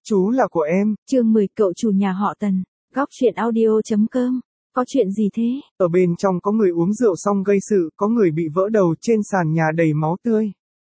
Chú là của em. Chương 10 cậu chủ nhà họ Tần. Góc truyện audio.com. Có chuyện gì thế? Ở bên trong có người uống rượu xong gây sự, có người bị vỡ đầu, trên sàn nhà đầy máu tươi.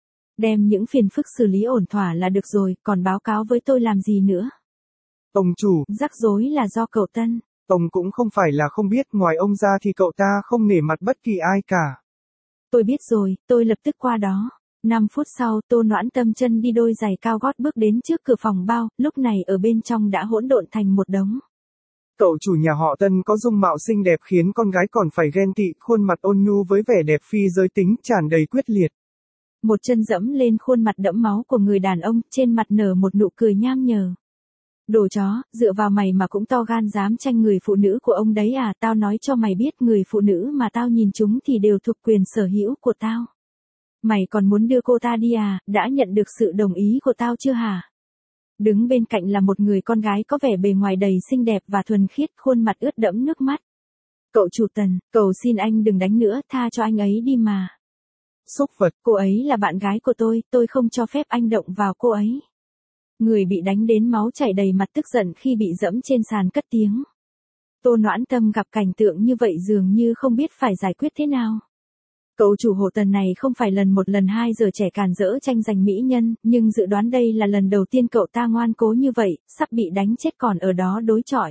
Đem những phiền phức xử lý ổn thỏa là được rồi, còn báo cáo với tôi làm gì nữa? Ông chủ, Rắc rối là do cậu Tân. Ông cũng không phải là không biết, ngoài ông ra thì cậu ta không nể mặt bất kỳ ai cả. Tôi biết rồi, tôi lập tức qua đó. 5 phút sau, Tô Noãn Tâm chân đi đôi giày cao gót bước đến trước cửa phòng bao, lúc này ở bên trong đã hỗn độn thành một đống. Cậu chủ nhà họ Tân có dung mạo xinh đẹp khiến con gái còn phải ghen tị, khuôn mặt ôn nhu với vẻ đẹp phi giới tính tràn đầy quyết liệt. Một chân dẫm lên khuôn mặt đẫm máu của người đàn ông, trên mặt nở một nụ cười nham nhở. Đồ chó, dựa vào mày mà cũng to gan dám tranh người phụ nữ của ông đấy à? Tao nói cho mày biết, người phụ nữ mà tao nhìn chúng thì đều thuộc quyền sở hữu của tao. Mày còn muốn đưa cô ta đi à? Đã nhận được sự đồng ý của tao chưa hả? Đứng bên cạnh là một người con gái có vẻ bề ngoài đầy xinh đẹp và thuần khiết, khuôn mặt ướt đẫm nước mắt. Cậu chủ Tần, cầu xin anh đừng đánh nữa, tha cho anh ấy đi mà. Xúc vật. Cô ấy là bạn gái của tôi không cho phép anh động vào cô ấy. Người bị đánh đến máu chảy đầy mặt tức giận khi bị dẫm trên sàn cất tiếng. Tô Noãn Tâm gặp cảnh tượng như vậy dường như không biết phải giải quyết thế nào. Cậu chủ hộ Tần này không phải lần một lần hai giờ trẻ càn rỡ tranh giành mỹ nhân, nhưng dự đoán đây là lần đầu tiên cậu ta ngoan cố như vậy, sắp bị đánh chết còn ở đó đối chọi.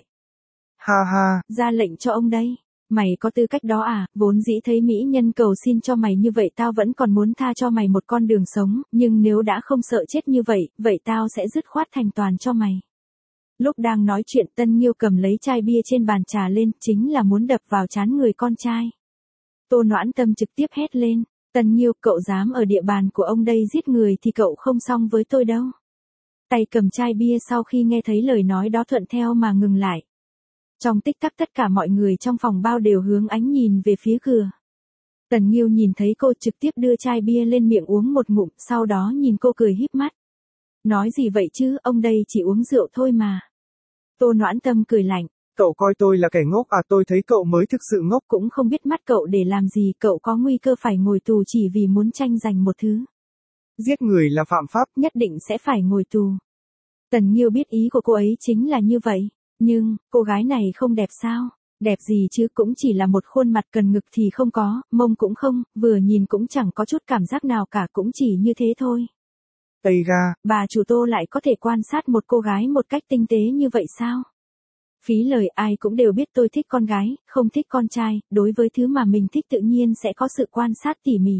Ha ha. Ra lệnh cho ông đây. Mày có tư cách đó à? Vốn dĩ thấy mỹ nhân cầu xin cho mày như vậy tao vẫn còn muốn tha cho mày một con đường sống, nhưng nếu đã không sợ chết như vậy, vậy tao sẽ dứt khoát thành toàn cho mày. Lúc đang nói chuyện, Tân Nghiêu cầm lấy chai bia trên bàn trà lên, chính là muốn đập vào trán người con trai. Tô Noãn Tâm trực tiếp hét lên, Tân Nghiêu, cậu dám ở địa bàn của ông đây giết người thì cậu không xong với tôi đâu. Tay cầm chai bia sau khi nghe thấy lời nói đó thuận theo mà ngừng lại. Trong tích tắc tất cả mọi người trong phòng bao đều hướng ánh nhìn về phía cửa. Tần Nghiêu nhìn thấy cô trực tiếp đưa chai bia lên miệng uống một ngụm, sau đó nhìn cô cười híp mắt. Nói gì vậy chứ, ông đây chỉ uống rượu thôi mà. Tô Noãn Tâm cười lạnh. Cậu coi tôi là kẻ ngốc à? Tôi thấy cậu mới thực sự ngốc. Cũng không biết mắt cậu để làm gì, cậu có nguy cơ phải ngồi tù chỉ vì muốn tranh giành một thứ. Giết người là phạm pháp, nhất định sẽ phải ngồi tù. Tần Nghiêu biết ý của cô ấy chính là như vậy. Nhưng, cô gái này không đẹp sao? Đẹp gì chứ, cũng chỉ là một khuôn mặt, cần ngực thì không có, mông cũng không, vừa nhìn cũng chẳng có chút cảm giác nào cả, cũng chỉ như thế thôi. Tây ga. Bà chủ Tô lại có thể quan sát một cô gái một cách tinh tế như vậy sao? Phí lời, ai cũng đều biết tôi thích con gái, không thích con trai, đối với thứ mà mình thích tự nhiên sẽ có sự quan sát tỉ mỉ.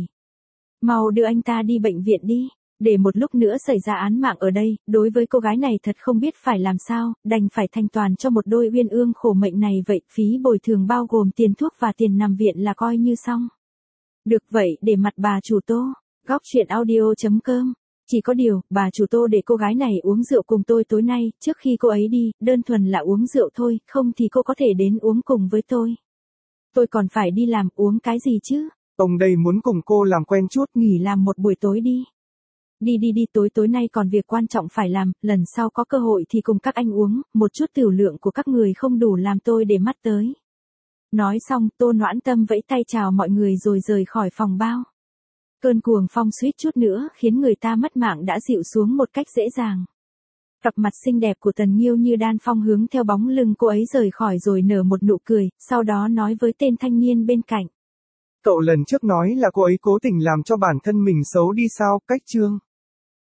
Mau đưa anh ta đi bệnh viện đi. Để một lúc nữa xảy ra án mạng ở đây, đối với cô gái này thật không biết phải làm sao, đành phải thanh toàn cho một đôi uyên ương khổ mệnh này vậy, phí bồi thường bao gồm tiền thuốc và tiền nằm viện là coi như xong. Được vậy, để mặt bà chủ Tô. Góc truyện audio.com. Chỉ có điều, bà chủ Tô để cô gái này uống rượu cùng tôi tối nay, trước khi cô ấy đi, đơn thuần là uống rượu thôi, không thì cô có thể đến uống cùng với tôi. Tôi còn phải đi làm, uống cái gì chứ? Ông đây muốn cùng cô làm quen chút. Nghỉ làm một buổi tối đi. Đi, tối nay còn việc quan trọng phải làm, lần sau có cơ hội thì cùng các anh uống, một chút tiểu lượng của các người không đủ làm tôi để mắt tới. Nói xong, Tô Noãn Tâm vẫy tay chào mọi người rồi rời khỏi phòng bao. Cơn cuồng phong suýt chút nữa khiến người ta mất mạng đã dịu xuống một cách dễ dàng. Cặp mặt xinh đẹp của Tần Nghiêu như đan phong hướng theo bóng lưng cô ấy rời khỏi rồi nở một nụ cười, sau đó nói với tên thanh niên bên cạnh. Cậu lần trước nói là cô ấy cố tình làm cho bản thân mình xấu đi sao, cách chương.